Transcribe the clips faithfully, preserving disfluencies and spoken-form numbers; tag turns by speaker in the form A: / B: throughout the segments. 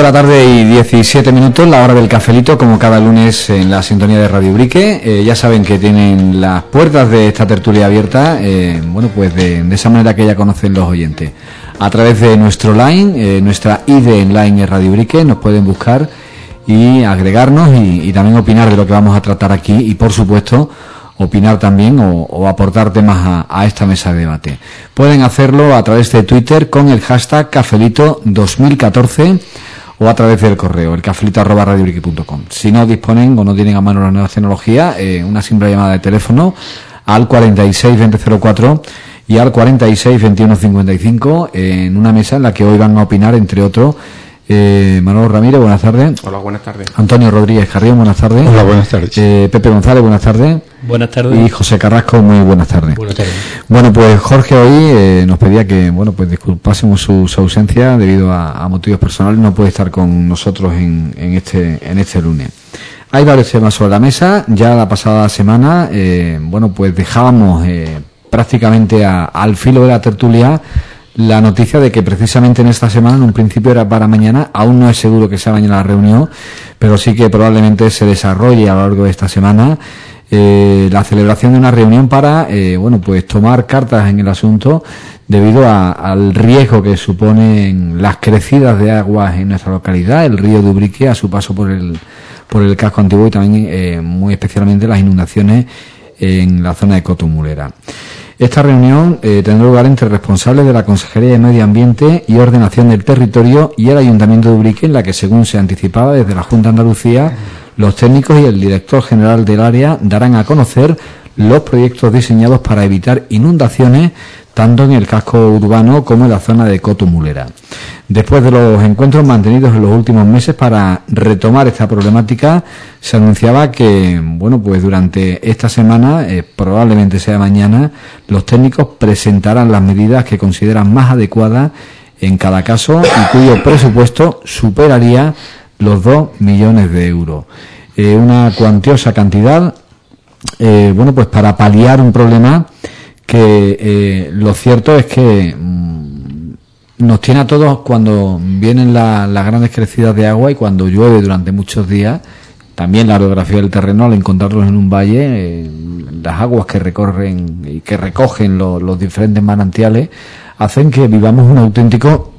A: de la tarde y diecisiete minutos, la hora del cafelito, como cada lunes en la sintonía de Radio Ubrique. Eh, ya saben que tienen las puertas de esta tertulia abiertas, eh, bueno, pues de, de esa manera que ya conocen los oyentes. A través de nuestro line, eh, nuestra I D en line es Radio Ubrique, nos pueden buscar y agregarnos y, y también opinar de lo que vamos a tratar aquí y, por supuesto, opinar también o, o aportar temas a, a esta mesa de debate. Pueden hacerlo a través de Twitter con el hashtag Cafelito dos mil catorce o a través del correo, el cafelito arroba radio ubrique punto com. Si no disponen o no tienen a mano la nueva tecnología, eh, una simple llamada de teléfono al cuarenta y seis veinte cero cuatro y al cuarenta y seis veintiuno cincuenta y cinco, eh, en una mesa en la que hoy van a opinar, entre otros, Eh, Manolo Ramírez, buenas tardes.
B: Hola, buenas tardes.
A: Antonio Rodríguez Carrión, buenas tardes.
C: Hola, buenas tardes.
A: Eh, Pepe González, buenas tardes.
D: Buenas tardes.
A: Y José Carrasco, muy buenas tardes.
D: Buenas tardes.
A: Bueno, pues Jorge hoy eh, nos pedía que, bueno, pues disculpásemos su, su ausencia debido a, a motivos personales, no puede estar con nosotros en, en este en este lunes. Hay varios temas sobre la mesa. Ya la pasada semana, eh, bueno, pues dejábamos eh, prácticamente a, al filo de la tertulia la noticia de que precisamente en esta semana, en un principio era para mañana, aún no es seguro que sea mañana la reunión, pero sí que probablemente se desarrolle a lo largo de esta semana eh, la celebración de una reunión para, eh, bueno, pues tomar cartas en el asunto debido a, al riesgo que suponen las crecidas de aguas en nuestra localidad, el río de Ubrique a su paso por el por el casco antiguo y también eh, muy especialmente las inundaciones en la zona de Cotomulera. Esta reunión eh, tendrá lugar entre responsables de la Consejería de Medio Ambiente y Ordenación del Territorio y el Ayuntamiento de Ubrique, en la que, según se anticipaba desde la Junta de Andalucía, los técnicos y el director general del área darán a conocer los proyectos diseñados para evitar inundaciones tanto en el casco urbano como en la zona de Cotomulera. Después de los encuentros mantenidos en los últimos meses para retomar esta problemática, se anunciaba que, bueno, pues durante esta semana, eh, probablemente sea mañana, los técnicos presentarán las medidas que consideran más adecuadas en cada caso y cuyo presupuesto superaría los dos millones de euros. Eh, una cuantiosa cantidad, eh, bueno, pues para paliar un problema que eh, lo cierto es que mmm, nos tiene a todos cuando vienen la, las grandes crecidas de agua y cuando llueve durante muchos días. También la orografía del terreno, al encontrarlos en un valle, eh, las aguas que recorren y que recogen lo, los diferentes manantiales hacen que vivamos un auténtico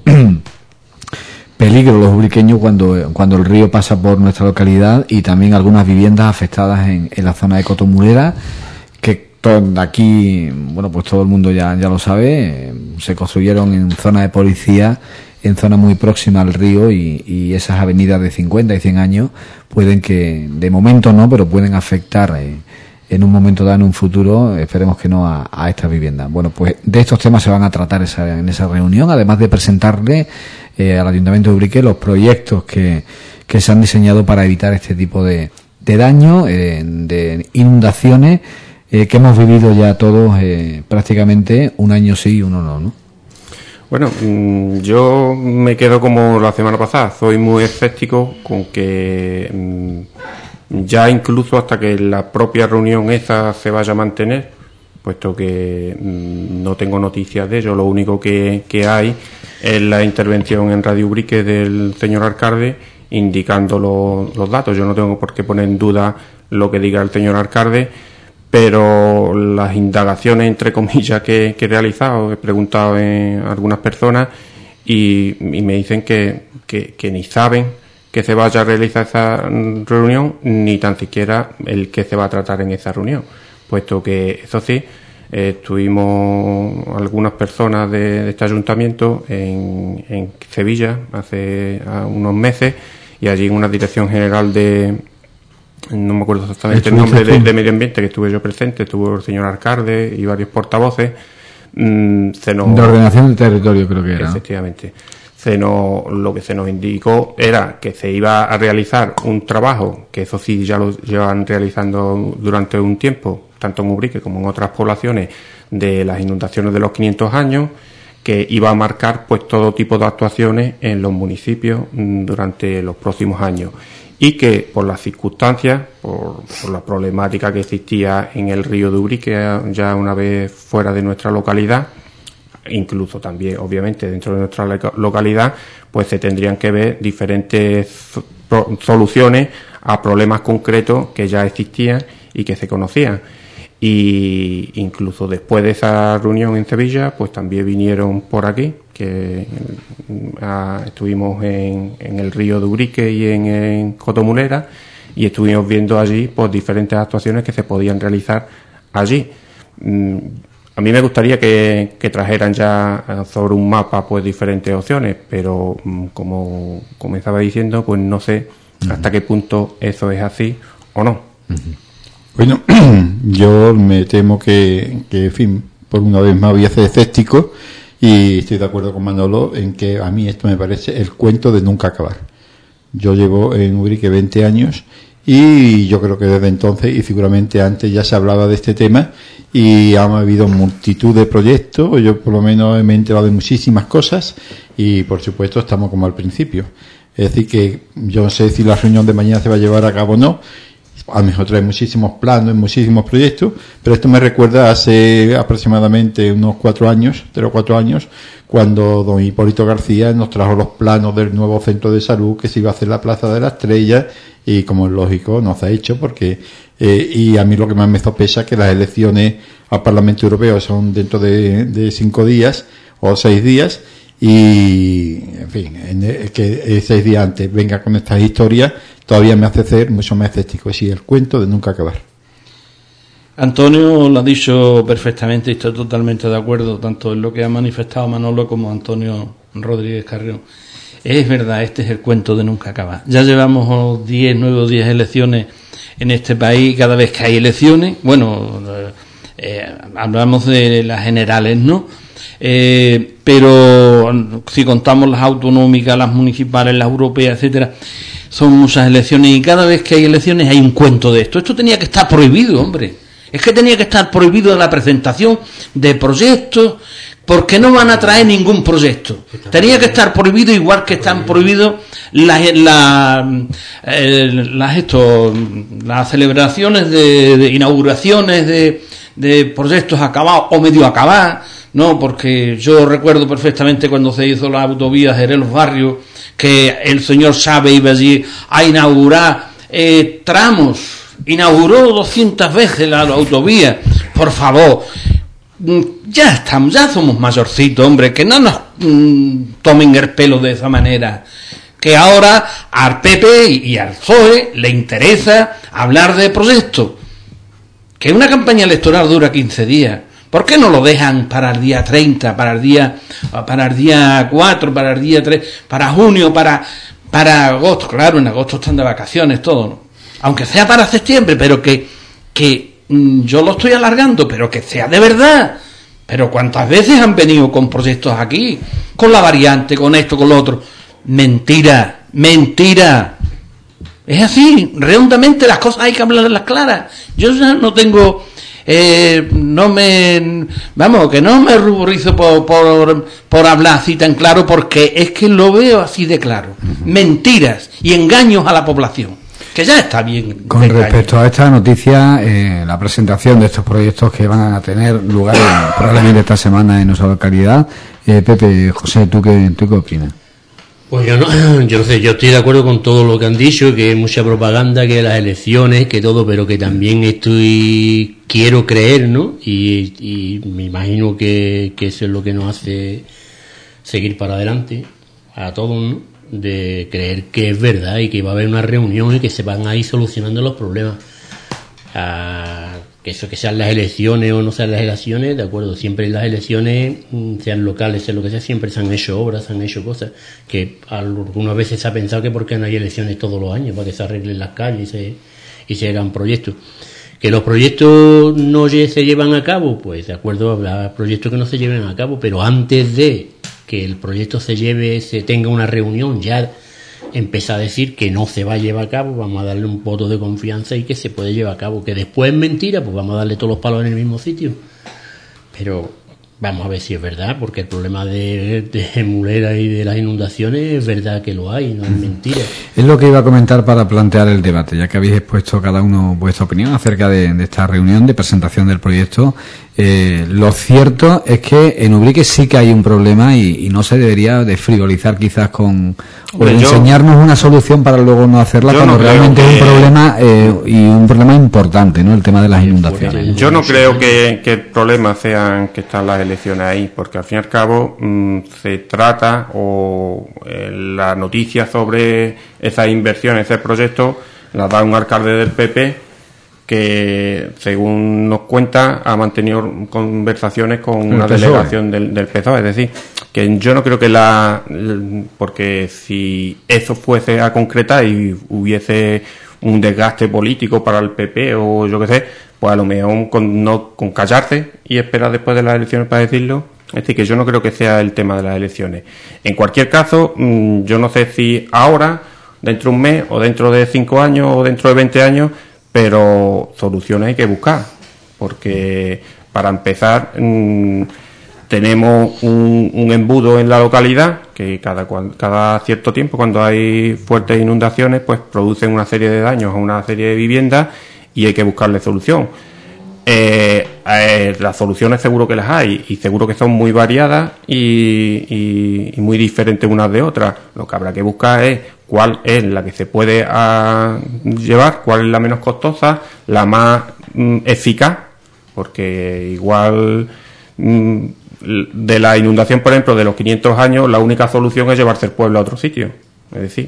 A: peligro los ubriqueños cuando, cuando el río pasa por nuestra localidad, y también algunas viviendas afectadas en, en la zona de Cotomulera, que aquí, bueno, pues todo el mundo ya, ya lo sabe, eh, se construyeron en zona de policía, en zona muy próxima al río, y, y esas avenidas de cincuenta y cien años pueden que, de momento no, pero pueden afectar eh, en un momento dado, en un futuro, esperemos que no, a, a estas viviendas. Bueno, pues de estos temas se van a tratar esa, en esa reunión, además de presentarle eh, al Ayuntamiento de Ubrique los proyectos que, que se han diseñado para evitar este tipo de, de daño, eh, de inundaciones, Eh, que hemos vivido ya todos eh, prácticamente un año sí y uno no, ¿no?
B: Bueno, mmm, yo me quedo como la semana pasada, soy muy escéptico con que mmm, ya incluso hasta que la propia reunión esa se vaya a mantener, puesto que mmm, no tengo noticias de ello. Lo único que, que hay es la intervención en Radio Ubrique del señor alcalde indicando lo, los datos. Yo no tengo por qué poner en duda lo que diga el señor alcalde, pero las indagaciones, entre comillas, que, que he realizado, he preguntado a algunas personas y, y me dicen que, que, que ni saben que se vaya a realizar esa reunión, ni tan siquiera el que se va a tratar en esa reunión, puesto que, eso sí, eh, estuvimos algunas personas de, de este ayuntamiento en, en Sevilla hace unos meses, y allí en una dirección general de... no me acuerdo exactamente el nombre de, de medio ambiente, que estuve yo presente, estuvo el señor alcalde y varios portavoces, mmm, se nos,
A: de ordenación del territorio creo que era,
B: efectivamente, se nos, lo que se nos indicó era que se iba a realizar un trabajo, que eso sí ya lo llevan realizando durante un tiempo, tanto en Ubrique como en otras poblaciones, de las inundaciones de los quinientos años, que iba a marcar pues todo tipo de actuaciones en los municipios mmm, durante los próximos años. Y que por las circunstancias, por, por la problemática que existía en el río de Ubrique, ya una vez fuera de nuestra localidad, incluso también, obviamente, dentro de nuestra localidad, pues se tendrían que ver diferentes soluciones a problemas concretos que ya existían y que se conocían. Y incluso después de esa reunión en Sevilla, pues también vinieron por aquí, que a, estuvimos en, en el río de Urique y en, en Cotomulera, y estuvimos viendo allí pues diferentes actuaciones que se podían realizar allí. Mm, a mí me gustaría que, que trajeran ya sobre un mapa pues diferentes opciones, pero mm, como, como estaba diciendo, pues no sé uh-huh. hasta qué punto eso es así o no.
C: Uh-huh. Bueno, yo me temo que, que, en fin, por una vez más voy a ser escéptico, y estoy de acuerdo con Manolo en que a mí esto me parece el cuento de nunca acabar. Yo llevo en Urique veinte años y yo creo que desde entonces, y seguramente antes, ya se hablaba de este tema, y ha habido multitud de proyectos. Yo por lo menos me he enterado de muchísimas cosas, y por supuesto estamos como al principio. Es decir, que yo no sé si la reunión de mañana se va a llevar a cabo o no. A lo mejor trae muchísimos planos, muchísimos proyectos, pero esto me recuerda hace aproximadamente unos cuatro años, tres o cuatro años, cuando don Hipólito García nos trajo los planos del nuevo centro de salud que se iba a hacer en la Plaza de la Estrella, y como es lógico, no se ha hecho, porque eh, y a mí lo que más me sospecha es que las elecciones al Parlamento Europeo son dentro de, de cinco días o seis días, y en fin, en, que seis días antes venga con estas historias todavía me hace ser mucho más escéptico. Es decir, el cuento de nunca acabar.
D: Antonio lo ha dicho perfectamente y estoy totalmente de acuerdo, tanto en lo que ha manifestado Manolo como Antonio Rodríguez Carrión. Es verdad, este es el cuento de nunca acabar. Ya llevamos diez, nueve o diez elecciones en este país, cada vez que hay elecciones, bueno, eh, hablamos de las generales, ¿no? Eh, pero si contamos las autonómicas, las municipales, las europeas, etcétera, son muchas elecciones, y cada vez que hay elecciones hay un cuento de esto. Esto tenía que estar prohibido, hombre. Es que tenía que estar prohibido la presentación de proyectos, porque no van a traer ningún proyecto. Tenía que estar prohibido, igual que están prohibidos las las, eh, las, esto, las celebraciones de, de inauguraciones de, de proyectos acabados o medio acabados, no, porque yo recuerdo perfectamente cuando se hizo la autovía Jerez-Los Barrios, que el señor Chávez iba allí a inaugurar eh, tramos, inauguró doscientas veces la, la autovía. Por favor, ya estamos, ya somos mayorcitos, hombre, que no nos mm, tomen el pelo de esa manera. Que ahora al P P y al P S O E le interesa hablar de proyectos. Que una campaña electoral dura quince días. ¿Por qué no lo dejan para el día treinta, para el día, para el día cuatro, para el día tres, para junio, para, para agosto? Claro, en agosto están de vacaciones todo, ¿no? Aunque sea para septiembre, pero que, que mmm, yo lo estoy alargando, pero que sea de verdad. Pero ¿cuántas veces han venido con proyectos aquí? Con la variante, con esto, con lo otro. Mentira, mentira. Es así, redondamente las cosas hay que hablarlas claras. Yo ya no tengo... Eh, no me vamos que no me ruborizo por, por, por hablar así tan claro, porque es que lo veo así de claro. Uh-huh. Mentiras y engaños a la población, que ya está bien.
A: Con respecto a esta noticia, eh, la presentación de estos proyectos que van a tener lugar en, probablemente esta semana en nuestra localidad, eh, Pepe, José, ¿tú qué, tú qué opinas?
E: Pues yo no, yo no sé, yo estoy de acuerdo con todo lo que han dicho, que hay mucha propaganda, que las elecciones, que todo, pero que también estoy, quiero creer, ¿no? Y, y me imagino que, que eso es lo que nos hace seguir para adelante a todos, ¿no? De creer que es verdad y que va a haber una reunión y que se van a ir solucionando los problemas. Ah, que eso, que sean las elecciones o no sean las elecciones, de acuerdo, siempre las elecciones, sean locales, sea lo que sea, siempre se han hecho obras, se han hecho cosas, que algunas veces se ha pensado que porque no hay elecciones todos los años, para que se arreglen las calles y se, y se hagan proyectos. Que los proyectos no se llevan a cabo, pues de acuerdo, habrá proyectos que no se lleven a cabo, pero antes de que el proyecto se lleve, se tenga una reunión, ya empieza a decir que no se va a llevar a cabo, vamos a darle un voto de confianza y que se puede llevar a cabo. Que después es mentira, pues vamos a darle todos los palos en el mismo sitio. Pero Vamos a ver si es verdad, porque el problema de, de Mulera y de las inundaciones es verdad que lo hay, no es mentira.
A: Es lo que iba a comentar para plantear el debate, ya que habéis expuesto cada uno vuestra opinión acerca de, de esta reunión de presentación del proyecto. Eh, lo cierto es que en Ubrique sí que hay un problema y, y no se debería de frivolizar quizás con o de enseñarnos una solución para luego no hacerla cuando no realmente que... es un problema eh, y un problema importante, ¿no? El tema de las inundaciones.
B: Yo no creo que, que el problema sean que están las elecciones ahí, porque al fin y al cabo mmm, se trata o eh, la noticia sobre esas inversiones, ese proyecto, la da un alcalde del P P que, según nos cuenta, ha mantenido conversaciones con una delegación del, del P S O E. Es decir, que yo no creo que la... porque si eso fuese a concretar y hubiese un desgaste político para el P P o yo qué sé, pues a lo mejor con, no, con callarse y esperar después de las elecciones para decirlo. Es decir, que yo no creo que sea el tema de las elecciones. En cualquier caso, yo no sé si ahora, dentro de un mes, o dentro de cinco años, o dentro de veinte años, pero soluciones hay que buscar, porque para empezar mmm, tenemos un, un embudo en la localidad que cada, cada cierto tiempo, cuando hay fuertes inundaciones, pues producen una serie de daños a una serie de viviendas y hay que buscarle solución. Eh, eh, las soluciones seguro que las hay y seguro que son muy variadas y, y, y muy diferentes unas de otras. Lo que habrá que buscar es cuál es la que se puede a, llevar, cuál es la menos costosa, la más mm, eficaz, porque igual mm, de la inundación, por ejemplo, de los quinientos años, la única solución es llevarse el pueblo a otro sitio. Es decir,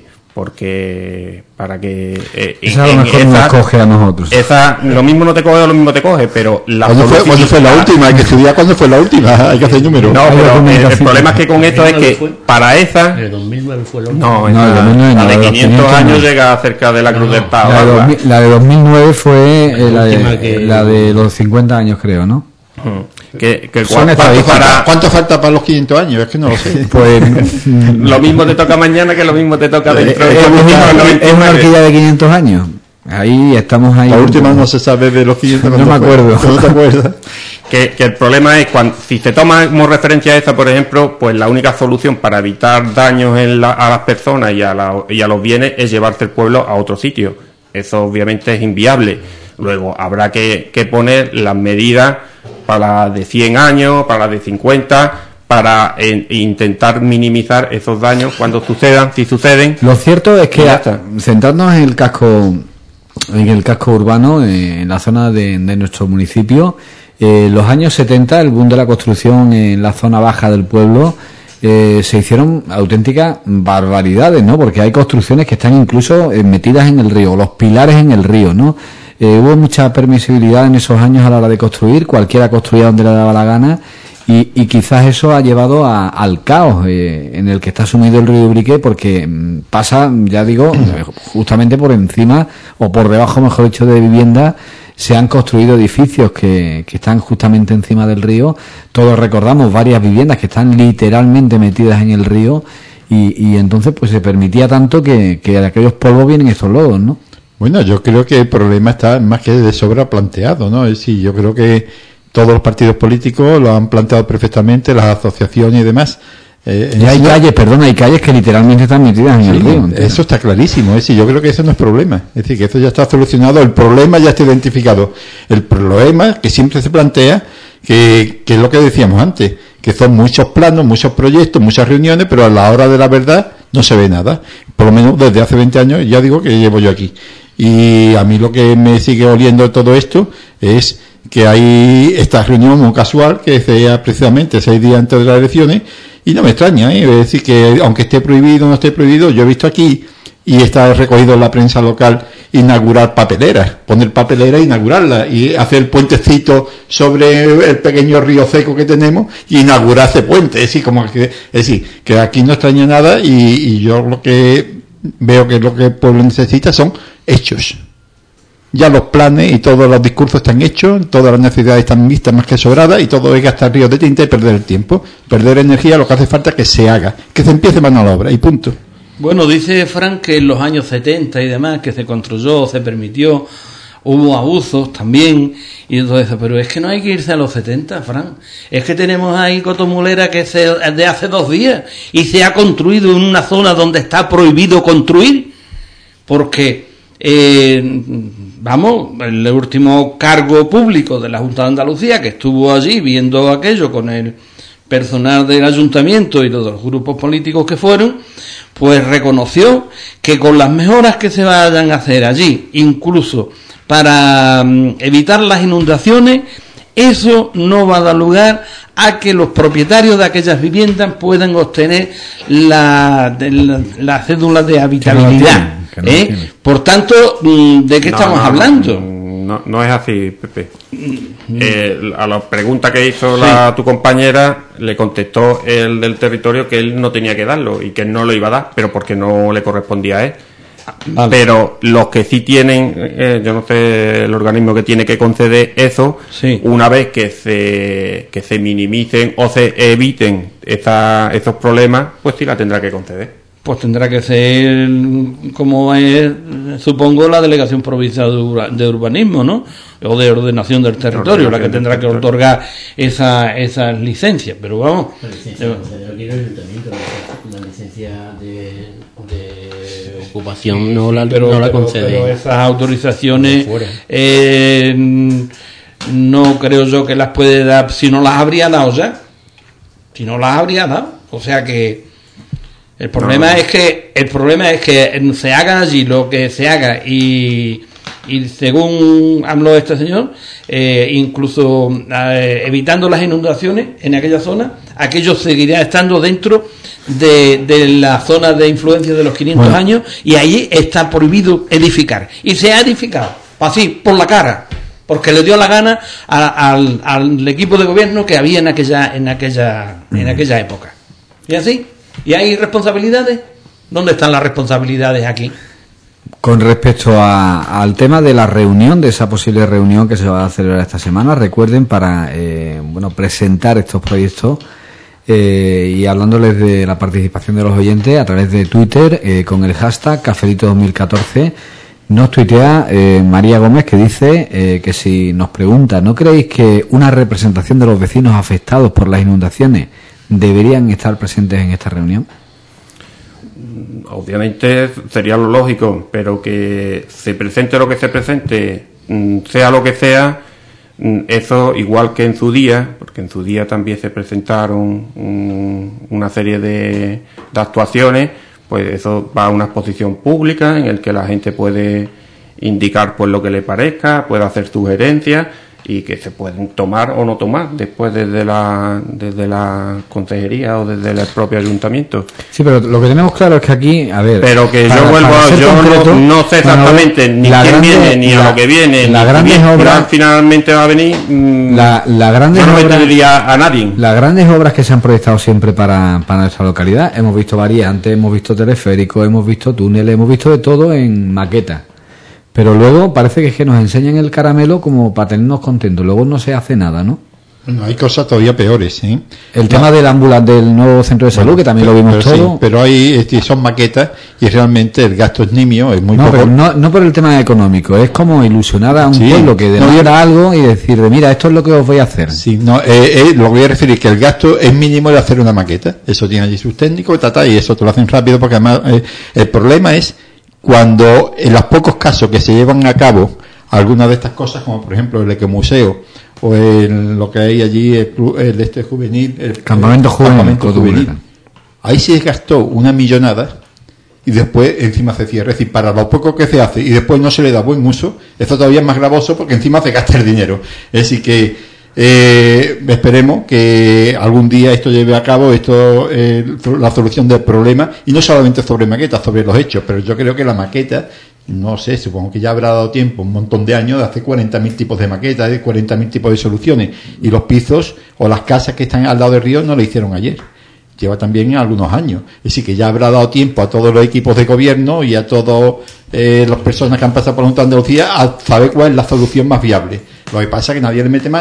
B: porque para que eh,
A: esa a lo mejor esa, nos coge a nosotros.
B: Esa, lo mismo no te coge o lo mismo te coge, pero la
C: ¿Cuándo fue, ¿cuándo fue la última? Hay que estudiar cuándo fue la última, hay que hacer números.
B: No, pero el, el problema es que con esto es que fue, para esa
E: el dos mil nueve fue la última.
B: No, no, la, la de quinientos años llega cerca de la Cruz no, del Pavo.
A: La, la, la de dos mil nueve fue eh, la, de, que... la de los cincuenta años, creo, ¿no?
B: Que, que
C: ¿Cuánto, ¿cuánto, para... ¿Cuánto falta para los quinientos años? Es que no lo sé.
A: Pues
B: lo mismo te toca mañana que lo mismo te toca dentro de
A: es, es una horquilla de quinientos años. Ahí estamos ahí.
C: La última no se sabe de los quinientos.
A: No me acuerdo.
C: ¿No te acuerdas?
B: Que, que el problema es cuando si se toma como referencia esta, por ejemplo, pues la única solución para evitar daños en la, a las personas y a, la, y a los bienes es llevarse el pueblo a otro sitio. Eso obviamente es inviable. Luego habrá que, que poner las medidas para las de cien años, para las de cincuenta, para eh, intentar minimizar esos daños cuando sucedan, si suceden.
A: Lo cierto es que, centrándonos en el casco, en el casco urbano, eh, en la zona de, de nuestro municipio, eh, los años setenta, el boom de la construcción en la zona baja del pueblo, eh, se hicieron auténticas barbaridades, ¿no? Porque hay construcciones que están incluso eh, metidas en el río, los pilares en el río, ¿no? Eh, hubo mucha permisibilidad en esos años a la hora de construir, cualquiera construía donde le daba la gana y, y quizás eso ha llevado a, al caos eh, en el que está sumido el río Ubrique, porque mmm, pasa, ya digo, justamente por encima o por debajo, mejor dicho, de viviendas. Se han construido edificios que, que están justamente encima del río. Todos recordamos varias viviendas que están literalmente metidas en el río y, y entonces pues se permitía tanto que, que de aquellos polvos vienen estos lodos, ¿no?
C: Bueno, yo creo que el problema está más que de sobra planteado, ¿no? Es decir, yo creo que todos los partidos políticos lo han planteado perfectamente, las asociaciones y demás.
A: Eh, y hay calles, perdón, hay calles que literalmente están metidas en sí, el río. Entero.
C: Eso está clarísimo, es decir, yo creo que eso no es problema. Es decir, que eso ya está solucionado, el problema ya está identificado. El problema que siempre se plantea, que, que es lo que decíamos antes, que son muchos planos, muchos proyectos, muchas reuniones, pero a la hora de la verdad no se ve nada. Por lo menos desde hace veinte años, ya digo que llevo yo aquí. Y a mí lo que me sigue oliendo de todo esto es que hay esta reunión muy casual que sea precisamente seis días antes de las elecciones y no me extraña, ¿eh? Es decir, que aunque esté prohibido o no esté prohibido, yo he visto aquí y está recogido en la prensa local inaugurar papeleras, poner papeleras e inaugurarlas y hacer el puentecito sobre el pequeño río seco que tenemos y inaugurar ese puente. Es decir, como que, es decir, que aquí no extraña nada y, y yo lo que veo que lo que el pueblo necesita son hechos. Ya los planes y todos los discursos están hechos, todas las necesidades están vistas más que sobradas y todo es gastar ríos de tinta y perder el tiempo. Perder energía, lo que hace falta es que se haga, que se empiece mano a la obra y punto.
D: Bueno, dice Frank que en los años setenta y demás, que se construyó, se permitió hubo abusos también, y todo eso, pero es que no hay que irse a los setenta, Fran. Es que tenemos ahí Cotomulera que es de hace dos días y se ha construido en una zona donde está prohibido construir, porque, eh, vamos, el último cargo público de la Junta de Andalucía que estuvo allí viendo aquello con el personal del ayuntamiento y los grupos políticos que fueron, pues reconoció que con las mejoras que se vayan a hacer allí, incluso para um, evitar las inundaciones, eso no va a dar lugar a que los propietarios de aquellas viviendas puedan obtener la, la, la cédula de habitabilidad. Que no ¿eh? Tiene. Por tanto, ¿de qué no, estamos no, hablando?
B: No, no es así, Pepe. Eh, a la pregunta que hizo la, sí. tu compañera, le contestó el del territorio que él no tenía que darlo y que él no lo iba a dar, pero porque no le correspondía a él. Vale. Pero los que sí tienen, eh, yo no sé el organismo que tiene que conceder eso, sí. una vez que se que se minimicen o se eviten esa, esos problemas, pues sí la tendrá que conceder.
D: Pues tendrá que ser, como es, supongo, la Delegación Provincial de Urbanismo, ¿no? O de Ordenación del Territorio, la que tendrá que otorgar esa esas licencias. Pero vamos. La licencia, eh,
E: el ayuntamiento, la licencia de, de ocupación no la,
D: pero,
E: no la
D: pero,
E: concede.
D: Pero esas autorizaciones eh, no creo yo que las puede dar, si no las habría dado ya. Si no las habría dado. O sea que. El problema no. es que el problema es que se haga allí lo que se haga y, y según habló este señor, eh, incluso eh, evitando las inundaciones en aquella zona, aquello seguirá estando dentro de, de la zona de influencia de los quinientos bueno. años y allí está prohibido edificar. Y se ha edificado, así, por la cara, porque le dio la gana a, a, al, al equipo de gobierno que había en aquella, en aquella, mm. en aquella época. Y así. ¿Y hay responsabilidades? ¿Dónde están las responsabilidades aquí?
A: Con respecto a, al tema de la reunión, de esa posible reunión que se va a celebrar esta semana, recuerden para eh, bueno presentar estos proyectos eh, y hablándoles de la participación de los oyentes a través de Twitter eh, con el hashtag Cafelito dos mil catorce. Nos tuitea eh, María Gómez que dice eh, que si nos pregunta, ¿no creéis que una representación de los vecinos afectados por las inundaciones deberían estar presentes en esta reunión?
B: Obviamente sería lo lógico, pero que se presente lo que se presente, sea lo que sea, eso igual que en su día, porque en su día también se presentaron un, una serie de, de actuaciones, pues eso va a una exposición pública en el que la gente puede indicar pues lo que le parezca, puede hacer sugerencias y que se pueden tomar o no tomar después desde la desde la consejería o desde el propio ayuntamiento.
A: Sí, pero lo que tenemos claro es que aquí, a ver...
B: Pero que para, yo vuelvo, yo concreto, no, no sé exactamente bueno, ni quién grande, viene, ni la, a lo que viene,
A: la
B: ni
A: grandes
B: quién
A: obras,
B: finalmente va a venir,
A: la, la grandes
B: yo no
A: obras,
B: metería a nadie.
A: Las grandes obras que se han proyectado siempre para, para nuestra localidad, hemos visto variantes, hemos visto teleféricos, hemos visto túneles, hemos visto de todo en maqueta. Pero luego parece que es que nos enseñan el caramelo como para tenernos contentos. Luego no se hace nada, ¿no?
C: No, hay cosas todavía peores, ¿eh?
A: El no. tema del ambulante del nuevo centro de salud, bueno, que también pero, lo vimos
C: pero
A: todo.
C: Sí, pero hay son maquetas y realmente el gasto es nimio, es muy
A: no,
C: poco.
A: Pero no, no por el tema económico, es como ilusionar a un sí, pueblo que demanda no, algo y decir, mira, esto es lo que os voy a hacer.
C: Sí, no, eh, eh, lo voy a referir que el gasto es mínimo de hacer una maqueta. Eso tiene allí sus técnicos, tata, y eso te lo hacen rápido porque además eh, el problema es cuando en los pocos casos que se llevan a cabo algunas de estas cosas, como por ejemplo el ecomuseo o el, lo que hay allí, el, el este juvenil, el
A: campamento
C: el,
A: juvenil,
C: campamento juvenil, ahí se gastó una millonada y después encima se cierra. Es decir, para lo poco que se hace y después no se le da buen uso, eso todavía es más gravoso porque encima se gasta el dinero. Es decir que Eh, esperemos que algún día esto lleve a cabo esto eh, la solución del problema, y no solamente sobre maquetas, sobre los hechos, pero yo creo que la maqueta, no sé, supongo que ya habrá dado tiempo, un montón de años, de hacer cuarenta mil tipos de maquetas, de cuarenta mil tipos de soluciones, y los pisos o las casas que están al lado del río no lo hicieron ayer, lleva también algunos años. Es decir, que ya habrá dado tiempo a todos los equipos de gobierno y a todas eh, las personas que han pasado por la Junta de Andalucía a saber cuál es la solución más viable. Lo que pasa es que nadie le mete mano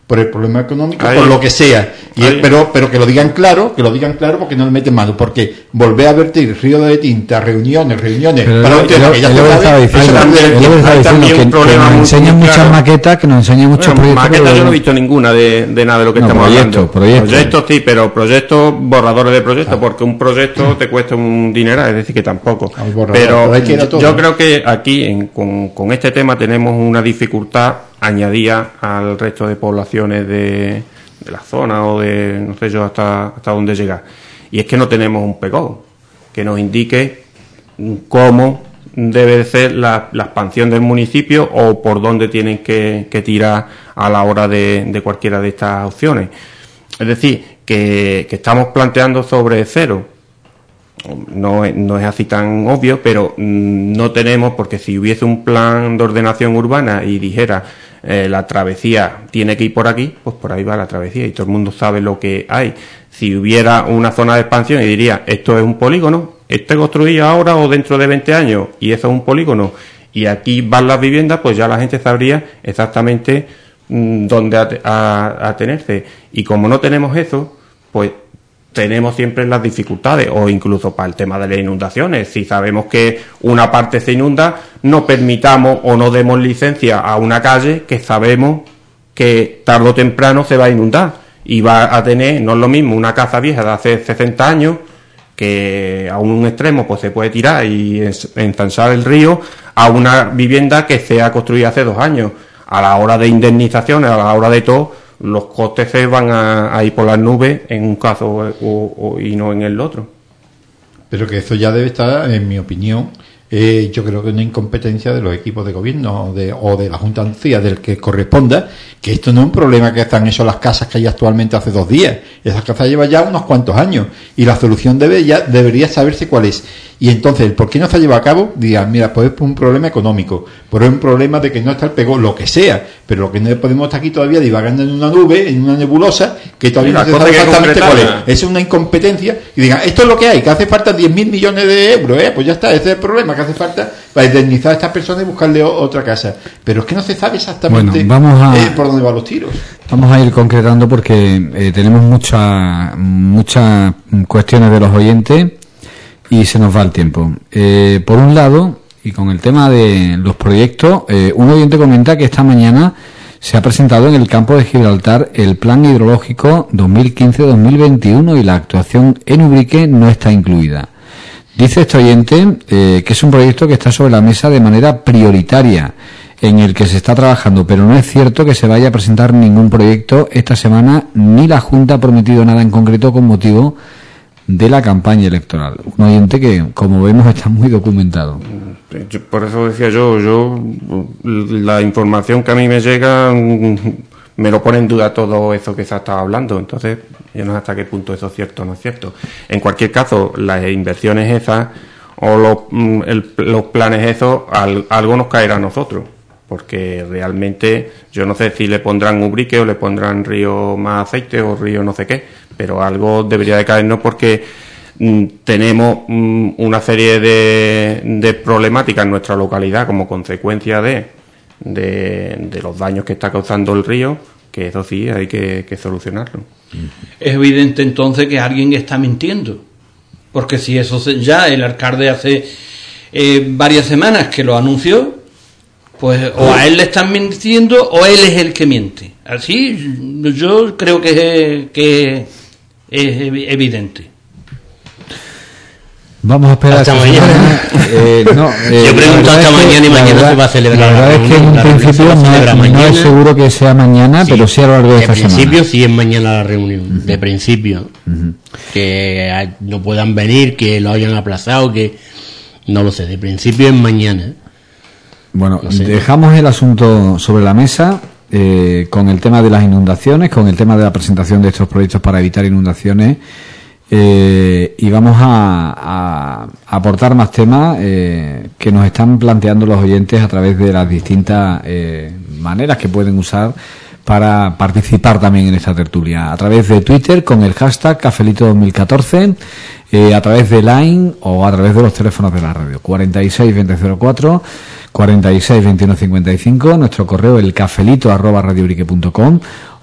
C: por el problema económico,
B: ahí,
C: por lo que sea, y
B: ahí,
C: pero pero que lo digan claro, que lo digan claro porque no le meten mano, porque volver a vertir río de tinta, reuniones, reuniones,
A: pero
C: para
A: él,
C: un tema
A: él,
C: que ya
A: él
C: se
A: lo
C: sabe,
A: estaba diciendo,
C: eso también-
A: él lo estaba
B: hay
A: diciendo
B: también
A: que,
B: un
A: que
B: problema
A: nos
B: muy
A: enseñan muchas
B: claro.
A: maquetas, que nos enseñan muchos
B: Bueno,
A: proyectos.
B: maquetas
A: pero
B: yo no he
A: luego-
B: visto ninguna de, de nada de lo que
A: No,
B: estamos
A: proyectos,
B: hablando.
A: proyectos.
B: Proyectos sí, pero proyectos borradores de proyectos, porque un proyecto te cuesta un dineral, es decir, que tampoco.
C: Al borrador,
B: Pero
C: pero hay que ir a todo,
B: yo
C: ¿no?
B: creo que aquí en- con, con este tema tenemos una dificultad añadida al resto de poblaciones de, de la zona o de no sé yo hasta, hasta dónde llegar. Y es que no tenemos un pegón que nos indique cómo debe de ser la, la expansión del municipio o por dónde tienen que, que tirar a la hora de, de cualquiera de estas opciones. Es decir, que, que estamos planteando sobre cero. No, es- no es así tan obvio, pero mm, no tenemos, porque si hubiese un plan de ordenación urbana y dijera eh, la travesía tiene que ir por aquí, pues por ahí va la travesía y todo el mundo sabe lo que hay. Si hubiera una zona de expansión y diría esto es un polígono, este construido ahora o dentro de veinte años y eso es un polígono y aquí van las viviendas, pues ya la gente sabría exactamente mm, dónde ate- a- atenerse. Y como no tenemos eso, pues tenemos siempre las dificultades, o incluso para el tema de las inundaciones. Si sabemos que una parte se inunda, no permitamos o no demos licencia a una calle que sabemos que tarde o temprano se va a inundar y va a tener, no es lo mismo una casa vieja de hace sesenta años que a un extremo pues se puede tirar y es- ensanchar el río, a una vivienda que sea construida hace dos años. A la hora de indemnizaciones, a la hora de todo, los costes se van a, a ir por las nubes en un caso o, o- y no en el otro.
C: pero que eso ya debe estar, en mi opinión, eh, yo creo que una incompetencia de los equipos de gobierno o de, o de la Junta de Andalucía, del que corresponda, que esto no es un problema que están hechas las casas que hay actualmente hace dos días. Esas casas llevan ya unos cuantos años y la solución debe ya debería saberse cuál es. Y entonces, ¿por qué no se lleva a cabo? Digan, mira, pues es un problema económico, pues es un problema de que no está el pegón, lo que sea, pero lo que no podemos estar aquí todavía divagando en una nube, en una nebulosa, que todavía
B: Sí,
C: no se
B: la cosa
C: sabe
B: hay que
C: exactamente cuál es.
B: concretarla.
C: Es una incompetencia y digan, esto es lo que hay, que hace falta diez mil millones de euros, ¿eh? Pues ya está, ese es el problema, que hace falta para indemnizar a estas personas y buscarle o- otra casa. Pero es que no se sabe exactamente
A: Bueno, vamos a-
C: eh, por dónde van los tiros.
A: Vamos a ir concretando porque eh, tenemos muchas muchas cuestiones de los oyentes y se nos va el tiempo. Eh, por un lado, y con el tema de los proyectos, eh, un oyente comenta que esta mañana se ha presentado en el campo de Gibraltar el Plan Hidrológico dos mil quince dos mil veintiuno y la actuación en Ubrique no está incluida. Dice este oyente eh, que es un proyecto que está sobre la mesa de manera prioritaria, en el que se está trabajando, pero no es cierto que se vaya a presentar ningún proyecto esta semana, ni la Junta ha prometido nada en concreto con motivo de la campaña electoral. Un oyente que, como vemos, está muy documentado.
B: Yo- por eso decía yo, yo la información que a mí me llega mm, me lo pone en duda todo eso que se ha estado hablando, entonces yo no sé hasta qué punto eso es cierto o no es cierto. En cualquier caso, las inversiones esas o los, mm, el- los planes esos, al- algo nos caerá a nosotros, porque realmente yo no sé si le pondrán Ubrique o le pondrán río más aceite o río no sé qué, pero algo debería de caernos porque mm, tenemos mm, una serie de, de problemáticas en nuestra localidad como consecuencia de, de, de los daños que está causando el río, que eso sí hay que, que solucionarlo.
D: Es evidente entonces que alguien está mintiendo, porque si eso se- ya el alcalde hace eh, varias semanas que lo anunció, pues o a él le están mintiendo o él es el que miente. Así yo creo que es, que es evi- evidente.
A: Vamos a esperar
E: Hasta
A: esta
E: mañana.
A: semana. Eh, no, eh,
E: Yo pregunto
A: la verdad
E: hasta
A: es que-
E: mañana y
A: la
E: mañana
A: verdad-
E: se va a celebrar
A: La
E: la
A: verdad es que
E: reunión,
A: en
E: la reunión
A: principio
E: se va a
A: no,
E: celebrar
A: no
E: mañana.
A: es seguro que sea mañana,
E: Sí.
A: pero sí a lo largo de,
E: De
A: esta
E: principio
A: semana.
E: sí es mañana la reunión, de principio. Que hay- no puedan venir, que lo hayan aplazado, que no lo sé, de principio es mañana.
A: Bueno,
E: No sé.
A: dejamos el asunto sobre la mesa eh, con el tema de las inundaciones, con el tema de la presentación de estos proyectos para evitar inundaciones eh, y vamos a, a aportar más temas eh, que nos están planteando los oyentes a través de las distintas eh, maneras que pueden usar para participar también en esta tertulia. A través de Twitter con el hashtag Cafelito dos mil catorce, eh, a través de Line o a través de los teléfonos de la radio. cuarenta y seis veinte cero cuatro, cuarenta y seis veintiuno cincuenta y cinco, nuestro correo el cafelito arroba radiobrique punto com,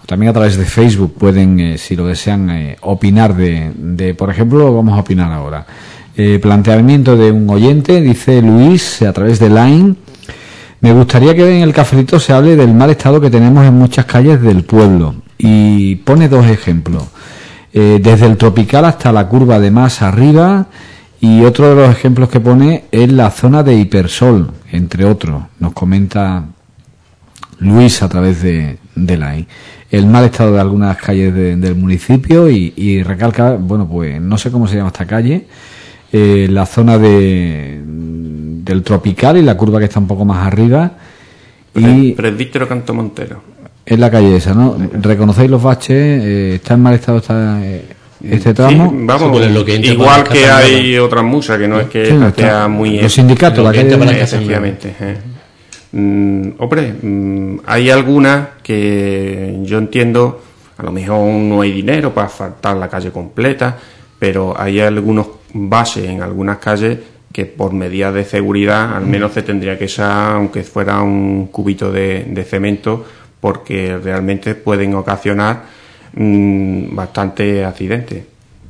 A: también a través de Facebook pueden, eh, si lo desean, eh, opinar de, de, por ejemplo, vamos a opinar ahora. Eh, planteamiento de un oyente, dice Luis, a través de Line. Me gustaría que en el cafelito se hable del mal estado que tenemos en muchas calles del pueblo. Y pone dos ejemplos. Eh, desde el Tropical hasta la curva de más arriba, y otro de los ejemplos que pone es la zona de Hipersol, entre otros. Nos comenta Luis a través de, de Line. El mal estado de algunas calles de, del municipio y, y recalca, bueno, pues no sé cómo se llama esta calle, eh, la zona de del Tropical y la curva que está un poco más arriba. Y
B: Presbítero Canto Montero.
A: Es la calle esa, ¿no? ¿Reconocéis los baches? Eh, ¿Está en mal estado esta, eh, este tramo?
B: Sí, vamos, sí, lo que igual que hay otras musas, que no es que
A: sí, no
B: sea muy...
A: Los sindicatos, la calle...
B: De... Efectivamente. Eh. Mm, hombre, mm, hay algunas que yo entiendo, a lo mejor no hay dinero para asfaltar la calle completa, pero hay algunos bases en algunas calles que por medidas de seguridad al menos se tendría que echar, aunque fuera un cubito de, de cemento, porque realmente pueden ocasionar mmm, bastantes accidentes.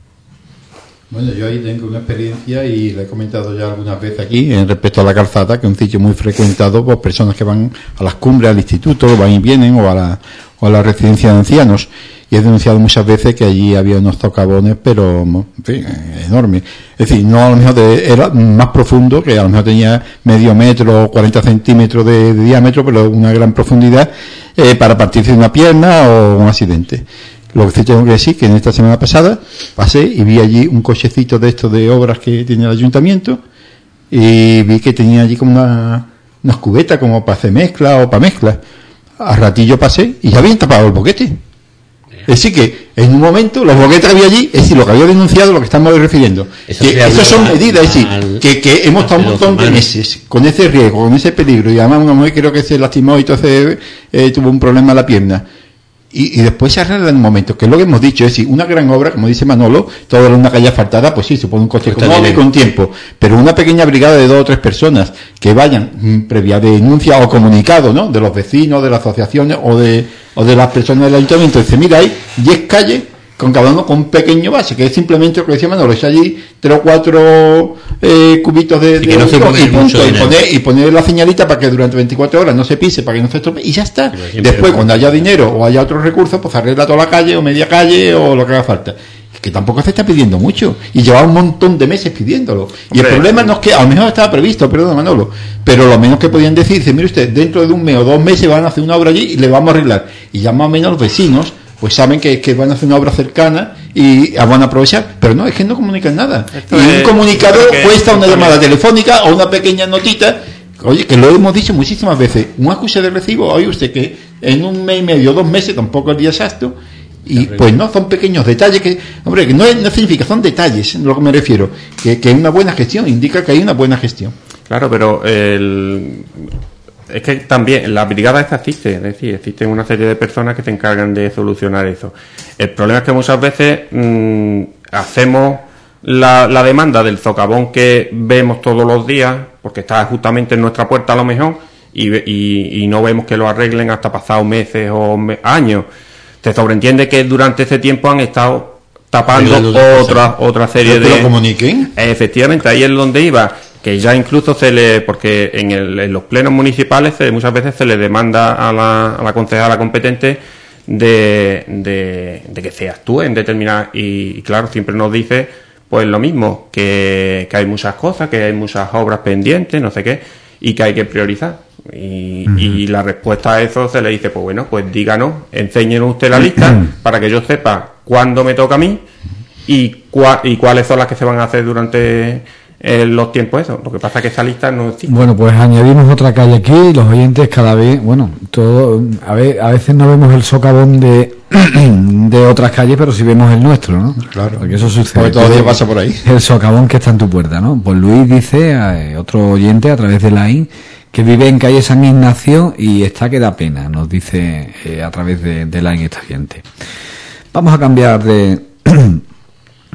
C: Bueno, yo ahí tengo una experiencia y le he comentado ya algunas veces aquí en respecto a la calzada, que es un sitio muy frecuentado por personas que van a las cumbres, al instituto, van y vienen, o a la, o a la residencia de ancianos. Y he denunciado muchas veces que allí había unos socavones, pero en fin, enormes. Es decir, no a lo mejor de, era más profundo, que a lo mejor tenía medio metro o cuarenta centímetros de, de diámetro, pero una gran profundidad, eh, para partirse de una pierna o un accidente. Lo que sí tengo que decir que en esta semana pasada pasé y vi allí un cochecito de estos de obras que tenía el ayuntamiento, y vi que tenía allí como una, unas cubetas como para hacer mezcla o para mezcla. A ratillo pasé y ya habían tapado el boquete. Es decir, que en un momento los boquetes que había allí, es decir, lo que había denunciado, lo que estamos refiriendo, eso que esas son medidas, es decir, que, que hemos estado un montón de meses con ese riesgo, con ese peligro, y además una mujer creo que se lastimó y entonces eh, tuvo un problema en la pierna. Y, y después se arregla en un momento, que es lo que hemos dicho, es decir, una gran obra, como dice Manolo, toda una calle asfaltada, pues sí, supone un coste económico con tiempo, pero una pequeña brigada de dos o tres personas que vayan mmm, previa denuncia o comunicado, ¿no?, de los vecinos, de las asociaciones o de o de las personas del ayuntamiento, dice, mira, hay diez calles con cada uno con un pequeño base, que es simplemente lo que decía Manolo, es allí tres o cuatro eh, cubitos de, de
E: no
C: y punto, y poner, y poner la señalita para que durante veinticuatro horas no se pise, para que no se estropee, y ya está. Después, cuando haya dinero o haya otros recursos, pues arregla toda la calle o media calle o lo que haga falta. Que tampoco se está pidiendo mucho, y lleva un montón de meses pidiéndolo. Y Hombre, el problema no es que, a lo mejor estaba previsto, perdón Manolo, pero lo menos que podían decir, dice, mire usted, dentro de un mes o dos meses van a hacer una obra allí y le vamos a arreglar. Y ya más o menos los vecinos pues saben que, que van a hacer una obra cercana y van a aprovechar, pero no, es que no comunican nada. Esto y es, un comunicado cuesta una llamada telefónica o una pequeña notita. Oye, que lo hemos dicho muchísimas veces, un acuse de recibo, oye usted que en un mes y medio, dos meses, tampoco el día exacto, y pues no, son pequeños detalles que, hombre, que no, no significa, son detalles, a lo que me refiero, que, que una buena gestión indica que hay una buena gestión.
B: Claro, pero el... es que también la brigada esta existe, es decir, existen una serie de personas que se encargan de solucionar eso. El problema es que muchas veces mmm, hacemos la, la demanda del socavón que vemos todos los días, porque está justamente en nuestra puerta a lo mejor, y, y, y no vemos que lo arreglen hasta pasados meses o me, años. Se sobreentiende que durante ese tiempo han estado tapando otra otra serie de...
C: ¿Que lo comuniquen?
B: Efectivamente, ahí es donde iba, que ya incluso se le... porque en, el, en los plenos municipales se, muchas veces se le demanda a la, a la concejala competente de, de, de que se actúe en determinadas... Y, y claro, siempre nos dice pues lo mismo, que, que hay muchas cosas, que hay muchas obras pendientes, no sé qué, y que hay que priorizar. Y, uh-huh. y la respuesta a eso se le dice, pues bueno, pues díganos, enséñenos usted la lista uh-huh. para que yo sepa cuándo me toca a mí y, cua- y cuáles son las que se van a hacer durante eh, los tiempos esos. Lo que pasa es que esa lista no existe.
A: Bueno, pues añadimos otra calle aquí y los oyentes cada vez, bueno, todo a, ve, a veces no vemos el socavón de de otras calles, pero sí vemos el nuestro, ¿no?
C: Claro.
A: Porque eso sucede.
C: Porque todo día pasa por ahí.
A: El socavón que está en tu puerta, ¿no? Pues Luis dice, eh, otro oyente a través de Line, que vive en calle San Ignacio y está que da pena, nos dice eh, a través de, de Line esta gente. Vamos a cambiar de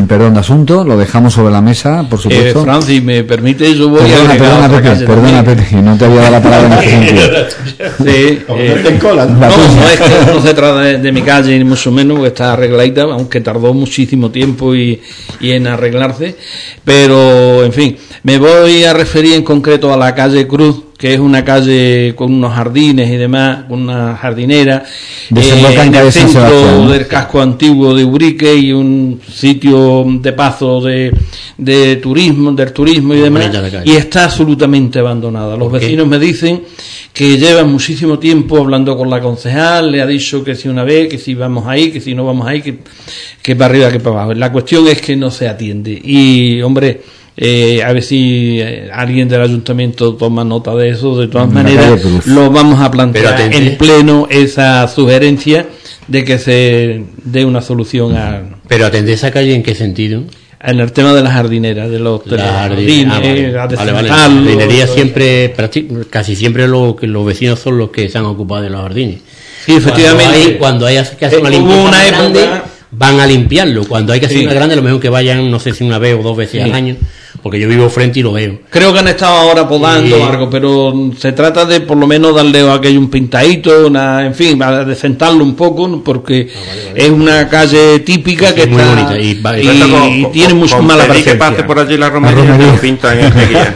A: perdón de asunto, lo dejamos sobre la mesa, por supuesto.
D: Eh, Francis, ¿me permite? Yo voy
A: perdona,
D: a
A: perdona,
D: otra
A: Pepe,
D: calle
A: perdona,
D: también.
A: Pepe, no te había dado la palabra en ese sentido.
D: Sí, eh,
C: te encolan.
D: no, no es que no se trata de, de mi calle, ni mucho menos, porque está arregladita, aunque tardó muchísimo tiempo y, y en arreglarse. Pero, en fin, me voy a referir en concreto a la calle Cruz, que es una calle con unos jardines y demás, con una jardinera,
A: Desemboca
D: eh,
A: en
D: en el
A: calle San
D: centro
A: Sebastián, ¿no?
D: del casco antiguo de Ubrique, y un sitio de paso de, de turismo, del turismo y demás,
E: bonita la calle.
D: y está absolutamente abandonada. Los
E: ¿Por qué?
D: vecinos me dicen que llevan muchísimo tiempo hablando con la concejal, le ha dicho que si una vez, que si vamos ahí, que si no vamos ahí, que, que para arriba, que para abajo. La cuestión es que no se atiende. Y, hombre, Eh, a ver si eh, alguien del ayuntamiento toma nota de eso. De todas
A: La
D: maneras,
A: calle Cruz.
D: lo vamos a plantear
E: Pero atente.
D: en pleno esa sugerencia de que se dé una solución a,
E: Pero atender esa calle, ¿en qué sentido?
D: en el tema de las jardineras, de los, de los
E: La
D: jardines,
E: jardine- ah, vale.
D: a
E: Vale, vale. La
D: desentarlos,
E: jardinería
D: todo
E: siempre, practi- casi siempre lo, que los vecinos son los que se han ocupado de los jardines.
D: Sí, efectivamente.
E: Cuando hay, cuando hay que hacer una
D: Eh, hubo
E: limpieza
D: una
E: más
D: época-
E: grande, van a limpiarlo. Cuando hay que hacer
D: Sí.
E: una grande, lo mejor que vayan, no sé si una vez o dos veces
D: Sí.
E: al año, porque yo vivo frente y lo veo.
D: Creo que han estado ahora podando
E: Sí.
D: algo, pero se trata de por lo menos darle a aquello un pintadito, una, en fin, a decentarlo un poco, ¿no? Porque es una calle típica
E: Sí,
D: que
E: muy
D: está
E: bonita, y va-
D: y,
E: y
B: Esto con-
D: y
B: con-
D: tiene muy
B: con
D: mala
B: pedir que
D: presencia.
B: pase por allí la romería,
A: romería.
B: y lo pintan enseguida.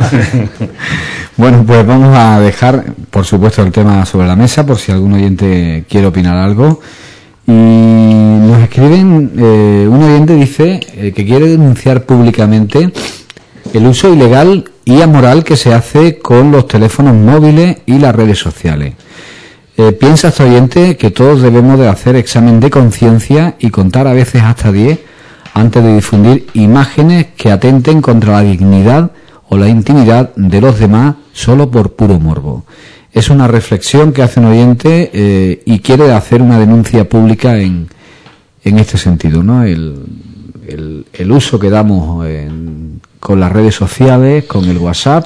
A: Bueno, pues vamos a dejar, por supuesto, el tema sobre la mesa, por si algún oyente quiere opinar algo. Y nos escriben, eh, un oyente dice eh, que quiere denunciar públicamente el uso ilegal y amoral que se hace con los teléfonos móviles y las redes sociales. Eh, piensa este oyente que todos debemos de hacer examen de conciencia y contar a veces hasta diez antes de difundir imágenes que atenten contra la dignidad o la intimidad de los demás solo por puro morbo. Es una reflexión que hace un oyente eh, y quiere hacer una denuncia pública en, en este sentido, ¿no? El, el, el uso que damos en, con las redes sociales, con el WhatsApp,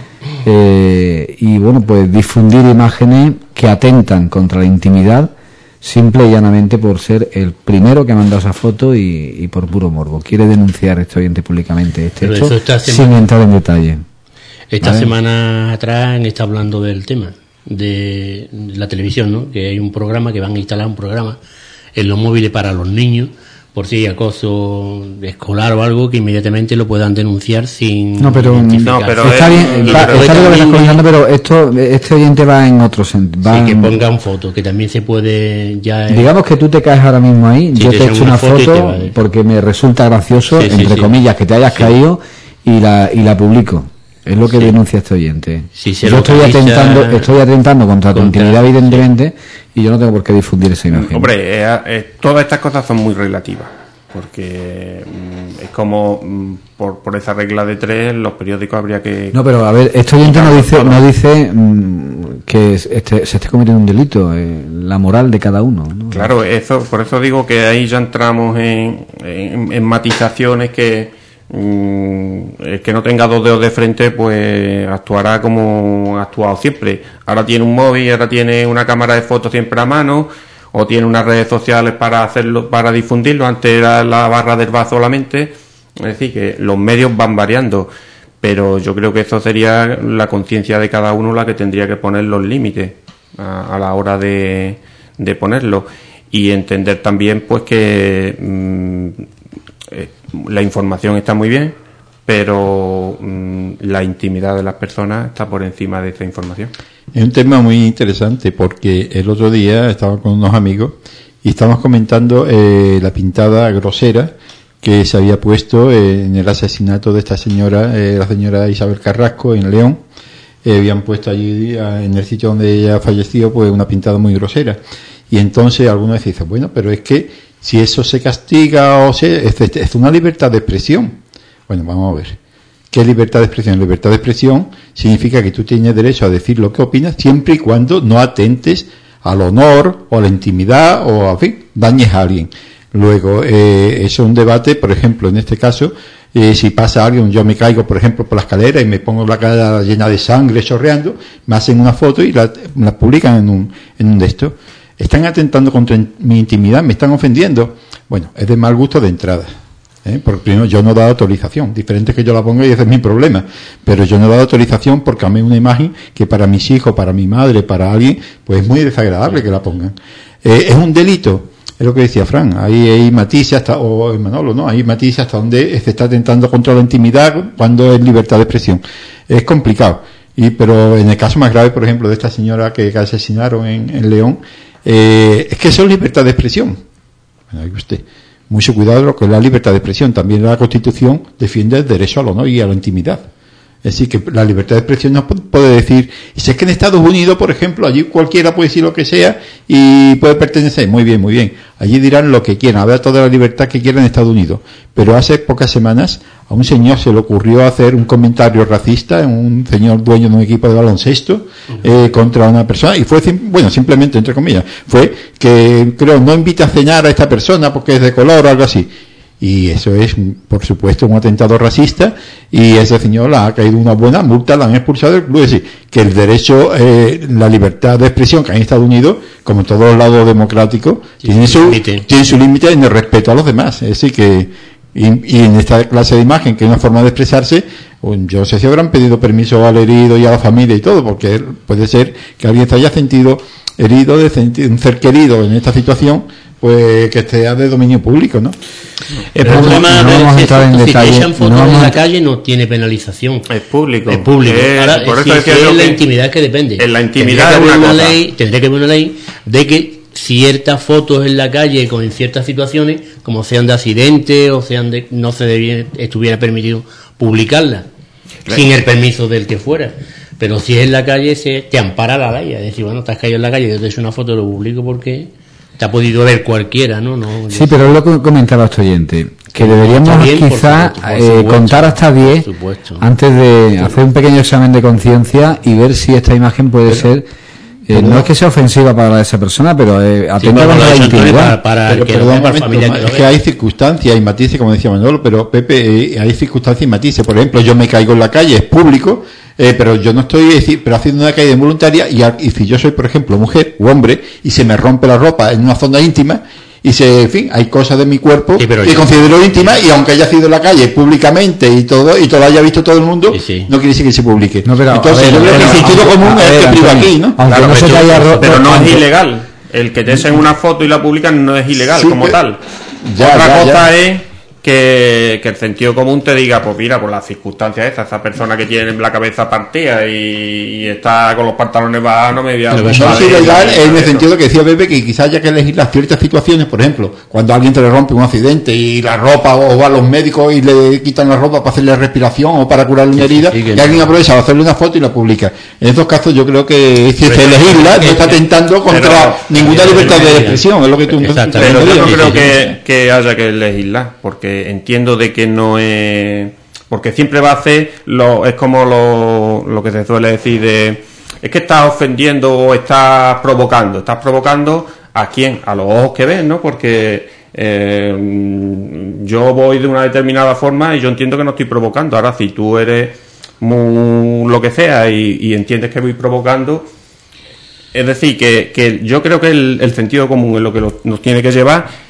A: eh, y bueno, pues difundir imágenes que atentan contra la intimidad simple y llanamente por ser el primero que ha mandado esa foto y, y por puro morbo. Quiere denunciar este oyente públicamente este
E: Pero
A: hecho
E: eso está
A: sin
E: semana-
A: entrar en detalle.
E: Esta
A: Vale.
E: semana atrás han estado hablando del tema de la televisión, ¿no? Que hay un programa, que van a instalar un programa en los móviles para los niños, por si hay acoso escolar o algo, que inmediatamente lo puedan denunciar sin
A: No, pero,
E: identificar.
B: no, pero
A: está
B: es-
A: bien,
B: y
A: va-
B: pero
A: está bien lo que estás comentando, pero esto, este oyente va en otro sentido.
E: Sí, que pongan fotos, que también se puede ya...
A: Digamos que tú te caes ahora mismo ahí,
E: Sí,
A: yo
E: te
A: te he
E: echan
A: hecho
E: una
A: una
E: foto y te
A: foto
E: vale.
A: porque me resulta gracioso,
E: Sí, sí,
A: entre
E: sí.
A: comillas, que te hayas
E: Sí.
A: caído y la y la publico. Es lo que
E: Sí.
A: denuncia este oyente.
E: Sí, se
A: yo estoy
E: localiza
A: atentando, estoy atentando contra tu
E: contra-
A: intimidad, evidentemente, y yo no tengo por qué difundir esa imagen.
B: Hombre, eh, eh, todas estas cosas son muy relativas, porque mm, es como mm, por, por esa regla de tres, los periódicos habría que...
A: No, pero a ver, este oyente no dice, no dice mm, que este, se esté cometiendo un delito, eh, la moral de cada uno, ¿no?
B: Claro, eso, por eso digo que ahí ya entramos en, en, en matizaciones que mm, el que no tenga dos dedos de frente pues actuará como ha actuado siempre. Ahora tiene un móvil, ahora tiene una cámara de fotos siempre a mano, o tiene unas redes sociales para hacerlo, para difundirlo. Antes era la barra del bar solamente. Es decir, que los medios van variando, pero yo creo que eso sería la conciencia de cada uno la que tendría que poner los límites a, a la hora de, de ponerlo, y entender también pues que mm, eh, la información está muy bien, pero mm, la intimidad de las personas está por encima de esa información.
C: Es un tema muy interesante porque el otro día estaba con unos amigos y estábamos comentando eh, la pintada grosera que se había puesto eh, en el asesinato de esta señora, eh, la señora Isabel Carrasco, en León. Eh, habían puesto allí, eh, en el sitio donde ella falleció, pues una pintada muy grosera. Y entonces algunos dicen, bueno, pero es que si eso se castiga o se, es, es una libertad de expresión. Bueno, vamos a ver. ¿Qué es libertad de expresión? Libertad de expresión significa que tú tienes derecho a decir lo que opinas siempre y cuando no atentes al honor o a la intimidad o, en fin, dañes a alguien. Luego, eh, eso es un debate, por ejemplo, en este caso, eh, si pasa alguien, yo me caigo, por ejemplo, por la escalera y me pongo la cara llena de sangre, chorreando, me hacen una foto y la, la publican en un, en un de estos. Están atentando contra mi intimidad, me están ofendiendo. Bueno, es de mal gusto de entrada. ¿eh? Porque primero yo no he dado autorización, diferente que yo la ponga y ese es mi problema, pero yo no he dado autorización porque a mí una imagen que para mis hijos, para mi madre, para alguien, pues es muy desagradable que la pongan. Eh, es un delito, es lo que decía Fran, ahí hay matices hasta, o Manolo, ¿no? Hay matices hasta donde se está atentando contra la intimidad cuando es libertad de expresión. Es complicado. Y, pero en el caso más grave, por ejemplo, de esta señora que, que asesinaron en, en León, eh, es que eso es libertad de expresión. Bueno, ahí usted. Mucho cuidado con lo que es la libertad de expresión. También la Constitución defiende el derecho al honor y a la intimidad. Es decir, que la libertad de expresión no puede decir, y si es que en Estados Unidos, por ejemplo, allí cualquiera puede decir lo que sea y puede pertenecer, muy bien, muy bien. Allí dirán lo que quieran, habrá toda la libertad que quieran en Estados Unidos. Pero hace pocas semanas a un señor se le ocurrió hacer un comentario racista, un señor dueño de un equipo de baloncesto, eh, contra una persona, y fue, bueno, simplemente, entre comillas, fue que, creo, no invita a cenar a esta persona porque es de color o algo así. Y eso es, por supuesto, un atentado racista, y ese señor le ha caído una buena multa, la han expulsado del club. Es decir, que el derecho, eh, la libertad de expresión que hay en Estados Unidos, como en todos los lados democráticos, sí, tiene, su, tiene su límite en el respeto a los demás. Es decir, que, y, y en esta clase de imagen, que es una forma de expresarse, yo no sé si habrán pedido permiso al herido y a la familia y todo, porque puede ser que alguien se haya sentido herido, de sentir, un ser querido en esta situación, pues que esté de dominio público, ¿no?
E: El problema no vamos a entrar en detalle. Si echan fotos en la calle no tiene penalización.
B: Es público.
E: Es público.
B: Eh,
E: Ahora,
B: por
E: es,
B: eso
E: si, es la que, intimidad que depende.
B: En la intimidad
E: tendría que haber
B: una,
E: una ley, tendría que haber una ley de que ciertas fotos en la calle con ciertas situaciones, como sean de accidente o sean de no se debiera, estuviera permitido publicarlas Ley. Sin el permiso del que fuera. Pero si es en la calle se te ampara la ley, es decir, bueno, estás caído en la calle, yo te he hecho una foto y lo publico porque te ha podido ver cualquiera, ¿no? no
A: sí, pero es lo que comentaba este oyente, que deberíamos bien, quizá por, por eh, contar hasta diez antes de hacer un pequeño examen de conciencia y ver si esta imagen puede pero, ser, eh, no es que sea ofensiva para esa persona, pero eh, atenta sí, contra la intimidad.
C: Para, para pero, que perdón, para familia que es que hay circunstancias y matices, como decía Manolo, pero Pepe, eh, hay circunstancias y matices. Por ejemplo, yo me caigo en la calle, es público, Eh, pero yo no estoy decir, pero haciendo una caída involuntaria y, y si yo soy, por ejemplo, mujer u hombre y se me rompe la ropa en una zona íntima y se, en fin, hay cosas de mi cuerpo sí, que yo, considero íntima y aunque haya sido en la calle públicamente y todo y todo lo haya visto todo el mundo, sí, sí. no quiere decir que se publique. No, pero, entonces, ver, yo creo que el sentido no, común es que priva aquí, ¿no?
B: Claro, no se pero, haya ro- pero no es ilegal. El que te hacen una foto y la publican no es ilegal sí, como pero, tal. Ya, Otra ya, cosa ya. es Que, que el sentido común te diga, pues mira, por las circunstancias estas, esa persona que tiene la cabeza partida y, y está con los pantalones bajados, no me voy a...
C: Pero eso es ilegal en el sentido que decía Pepe, que quizás haya que elegir ciertas situaciones, por ejemplo, cuando a alguien te le rompe un accidente y la ropa, o va a los médicos y le quitan la ropa para hacerle respiración o para curarle una herida, sí, sí, y alguien no. aprovecha a hacerle una foto y la publica. En estos casos yo creo que si se legisla, no está atentando contra pero, ninguna pero, libertad pero, de expresión, es lo que tú...
B: Pero yo no creo que, que haya que legislar, porque entiendo de que no es, porque siempre va a hacer lo, es como lo, lo que se suele decir de, es que estás ofendiendo o estás provocando, estás provocando a quién, a los ojos que ven, ¿no? Porque eh, yo voy de una determinada forma y yo entiendo que no estoy provocando. Ahora si tú eres muy, lo que sea y, y entiendes que voy provocando, es decir que, que yo creo que el, el sentido común es lo que lo, nos tiene que llevar.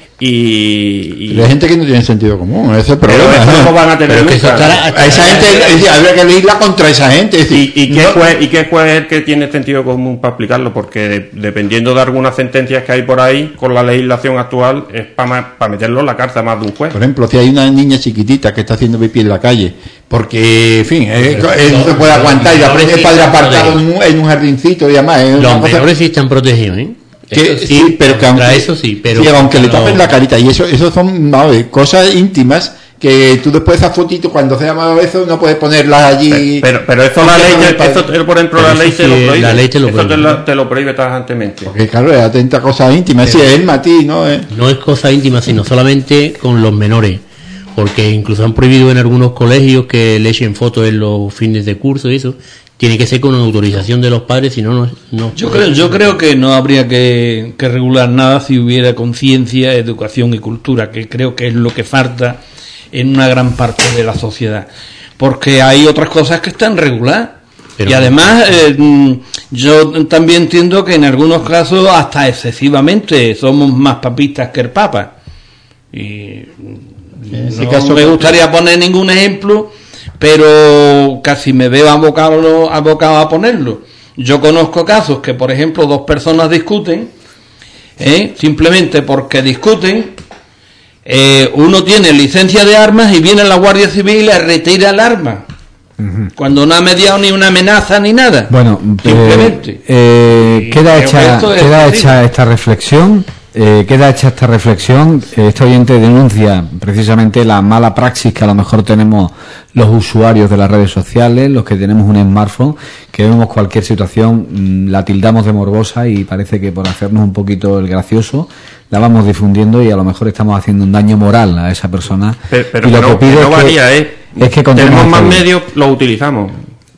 B: Y, y
C: hay gente que no tiene sentido común, ese es el problema.
B: Pero eso no van a tener nunca.
C: A esa gente habría que leerla contra esa gente. Es decir,
B: ¿Y, y, qué no, juez, ¿Y qué juez es el que tiene sentido común para aplicarlo? Porque de, dependiendo de algunas sentencias que hay por ahí, con la legislación actual, es para pa meterlo en la cárcel más de un juez.
C: Por ejemplo, si hay una niña chiquitita que está haciendo pipí en la calle, porque, en fin, eh, eh, no se puede aguantar y la prende el padre apartado en un, en un jardincito y demás. Eh,
E: Los menores sí están protegidos, ¿eh?
C: Que, sí, sí, pero que aunque,
E: eso sí, pero
C: sí, aunque
E: no,
C: le tapen la carita y eso, eso son no, cosas íntimas que tú después esa fotito cuando se llama eso no puedes ponerlas allí.
B: Pero, pero, pero eso la ley, te, eso, por ejemplo, la ley,
E: sí,
B: te lo prohíbe.
E: La ley te lo
B: eso
E: prohíbe.
B: Te lo, te lo prohíbe tajantemente.
C: Porque claro, es atenta a cosas íntimas, sí, es el matiz, ¿no? Eh.
E: No es cosa íntima, sino solamente con los menores. Porque incluso han prohibido en algunos colegios que le echen fotos en los fines de curso y eso. Tiene que ser con una autorización de los padres, si no, no, no.
D: Yo creo, yo creo que no habría que, que regular nada si hubiera conciencia, educación y cultura, que creo que es lo que falta en una gran parte de la sociedad. Porque hay otras cosas que están reguladas. Pero y además, eh, yo también entiendo que en algunos casos hasta excesivamente somos más papistas que el Papa. Y En ese no caso me gustaría poner ningún ejemplo, pero casi me veo abocado, abocado a ponerlo. Yo conozco casos que, por ejemplo, dos personas discuten, ¿eh? simplemente porque discuten, eh, uno tiene licencia de armas y viene la Guardia Civil y le retira el arma. Uh-huh. Cuando no ha mediado ni una amenaza ni nada.
A: Bueno, simplemente. Eh, eh, queda hecha, queda hecha esta reflexión. Eh, queda hecha esta reflexión. Este oyente denuncia precisamente la mala praxis que a lo mejor tenemos los usuarios de las redes sociales, los que tenemos un smartphone, que vemos cualquier situación, mmm, la tildamos de morbosa y parece que por hacernos un poquito el gracioso la vamos difundiendo y a lo mejor estamos haciendo un daño moral a esa persona.
B: Pero, pero
A: y lo
B: que,
A: que pido
B: que no
A: es que,
B: varía, ¿eh?
A: es que
B: tenemos más medios, los utilizamos.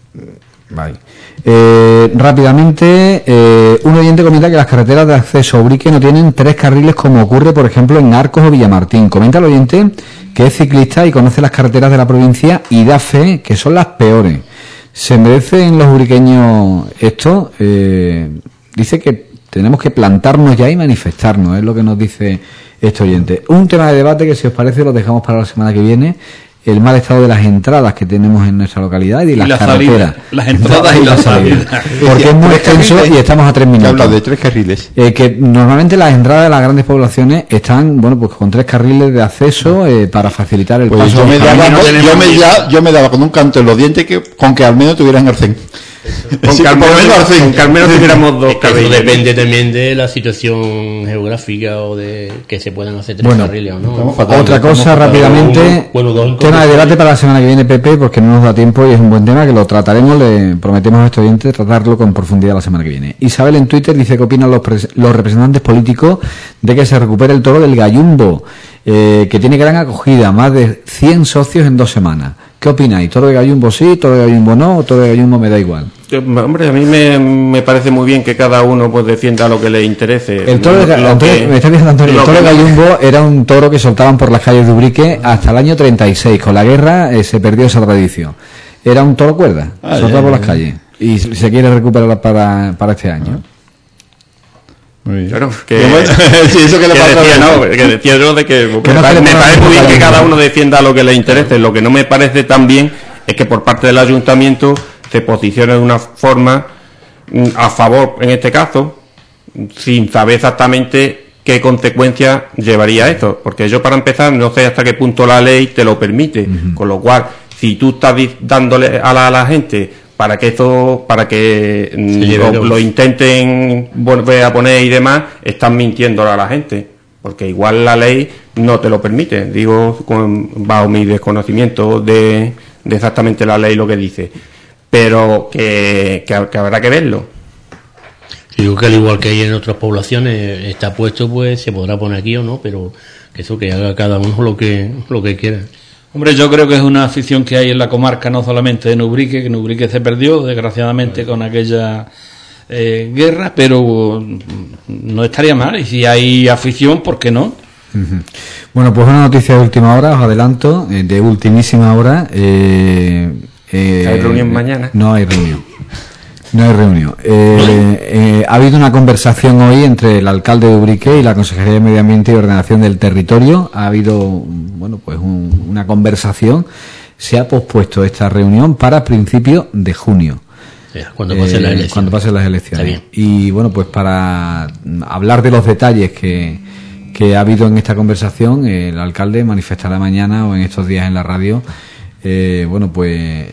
A: Vale. Eh, rápidamente, eh, un oyente comenta que las carreteras de acceso a Ubrique no tienen tres carriles como ocurre, por ejemplo, en Arcos o Villamartín. Comenta el oyente que es ciclista y conoce las carreteras de la provincia y da fe que son las peores. ¿Se merece en los ubriqueños esto? Eh, dice que tenemos que plantarnos ya y manifestarnos, es lo que nos dice este oyente. Un tema de debate que, si os parece, lo dejamos para la semana que viene. El mal estado de las entradas que tenemos en nuestra localidad y de las y la carreteras.
D: Salida, las entradas y las salidas.
A: Porque es muy extenso y estamos a tres minutos.
C: Habla de tres carriles.
A: Eh, que normalmente las entradas de las grandes poblaciones están, bueno, pues con tres carriles de acceso eh, para facilitar el
C: pues
A: paso.
C: Yo me, daba, no yo, me ya, yo me daba con un canto en los dientes que con que al menos tuvieran arcén.
B: Con sí, que al menos tuviéramos dos carriles.
E: Eso depende también de la situación geográfica o de que se puedan hacer tres
A: bueno,
E: carriles o no.
A: Fatal, otra cosa rápidamente, uno, bueno, tema de debate para la semana que viene, Pepe, porque no nos da tiempo y es un buen tema que lo trataremos, le prometemos a este oyente tratarlo con profundidad la semana que viene. Isabel en Twitter dice que opinan los, los representantes políticos de que se recupere el toro del Gallumbo, eh, que tiene gran acogida, más de cien socios en dos semanas. ¿Qué opináis? ¿Toro de Gallumbo sí, toro de Gallumbo no, o toro de Gallumbo me da igual?
B: Yo, hombre, a mí me, me parece muy bien que cada uno pues defienda lo que le interese.
A: El toro de, lo que, me está diciendo Antonio, el toro de Gallumbo era un toro que soltaban por las calles de Ubrique hasta el año treinta y seis. Con la guerra eh, se perdió esa tradición. Era un toro cuerda, ah, soltado por las calles. Y se quiere recuperar para, para este año.
B: Muy bien. Claro, que, sí, eso que, le que decía, no, que decía yo de que, que me, parece, me parece muy bien que cada uno defienda lo que le interese. Lo que no me parece tan bien es que por parte del ayuntamiento se posicione de una forma a favor, en este caso, sin saber exactamente qué consecuencias llevaría esto. Porque yo, para empezar, no sé hasta qué punto la ley te lo permite. Uh-huh. Con lo cual, si tú estás dándole a la, a la gente para que esto, para que sí, lo, lo intenten volver a poner y demás, están mintiendo a la gente, porque igual la ley no te lo permite, digo con, bajo mi desconocimiento de, de exactamente la ley lo que dice, pero que, que, que habrá que verlo.
E: Digo que al igual que hay en otras poblaciones está puesto, pues se podrá poner aquí o no, pero que eso que haga cada uno lo que lo que quiera.
D: Hombre, yo creo que es una afición que hay en la comarca, no solamente en Ubrique, que en Ubrique se perdió, desgraciadamente, con aquella eh, guerra, pero no estaría mal. Y si hay afición, ¿por qué no?
A: Uh-huh. Bueno, pues una noticia de última hora, os adelanto, eh, de ultimísima hora. Eh, eh,
B: ¿Hay reunión mañana?
A: No hay reunión. No hay reunión. Eh, eh, ha habido una conversación hoy entre el alcalde de Ubrique y la Consejería de Medio Ambiente y Ordenación del Territorio. Ha habido, bueno, pues un, una conversación. Se ha pospuesto esta reunión para principios de junio.
E: Cuando pasen
A: eh,
E: las elecciones.
A: Cuando pasen las elecciones. Y bueno, pues para hablar de los detalles que, que ha habido en esta conversación, el alcalde manifestará mañana o en estos días en la radio, eh, bueno, pues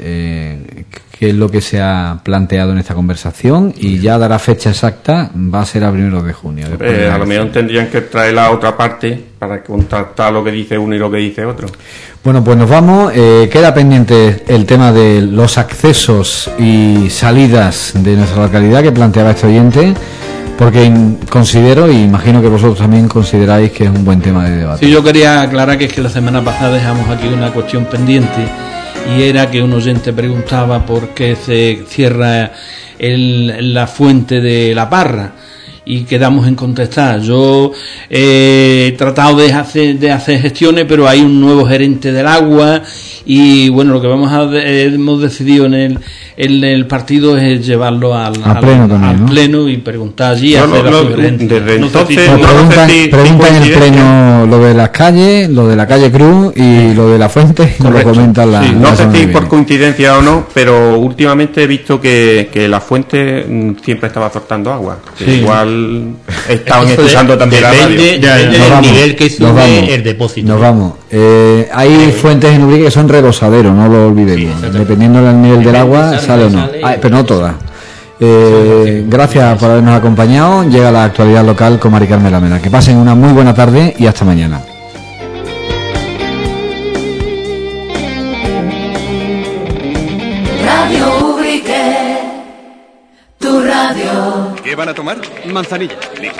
A: eh, qué es lo que se ha planteado en esta conversación y ya dará fecha exacta, va a ser a primeros de junio.
B: Eh, a lo mejor tendrían que traer la otra parte para contrastar lo que dice uno y lo que dice otro.
A: Bueno, pues nos vamos. Eh, queda pendiente el tema de los accesos y salidas de nuestra localidad que planteaba este oyente, porque considero, y imagino que vosotros también consideráis que es un buen tema de debate.
D: Sí, yo quería aclarar que es que la semana pasada dejamos aquí una cuestión pendiente, y era que un oyente preguntaba por qué se cierra el, la fuente de La Parra. y quedamos en contestar. Yo eh, he tratado de hacer, de hacer gestiones, pero hay un nuevo gerente del agua y bueno, lo que vamos a de, hemos decidido en el, en el partido es llevarlo al,
A: a
D: al,
A: pleno, también,
D: al
A: ¿no?
D: pleno y preguntar allí.
B: No,
D: hacer
B: no,
D: la
B: no,
D: sugerencia.
B: desde
D: No sé
B: entonces
D: si-
A: No,
B: no
A: preguntan,
B: sé si- si
A: preguntan en el
B: coincidencia.
A: pleno lo de las calles, lo de la calle Cruz y lo de la fuente, y nos lo
D: Correcto.
A: comentan la,
D: Sí,
A: la
B: No sé
A: semana
B: si
A: que
B: por
A: viene.
B: coincidencia o no, pero últimamente he visto que, que la fuente mm, siempre estaba soltando agua. Que
D: Sí.
B: igual estaban
E: Eso de-
B: escuchando también la radio.
E: depende,
D: Ya, ya.
E: depende
A: Nos
E: del
A: vamos,
E: nivel que
A: nos
E: sube
A: vamos,
E: el depósito.
A: Nos vamos. Eh, hay fuentes en Ubrique que son rebosaderos, no lo olvidemos. Dependiendo del nivel del agua,
E: sale,
A: sale o no.
E: sale,
A: Ah, pero no todas. Eh, gracias por habernos acompañado. Llega la actualidad local con Mari Carmen Lamela. Que pasen una muy buena tarde y hasta mañana.
F: Radio Ubrique, tu radio.
G: ¿Qué van a tomar? Manzanilla.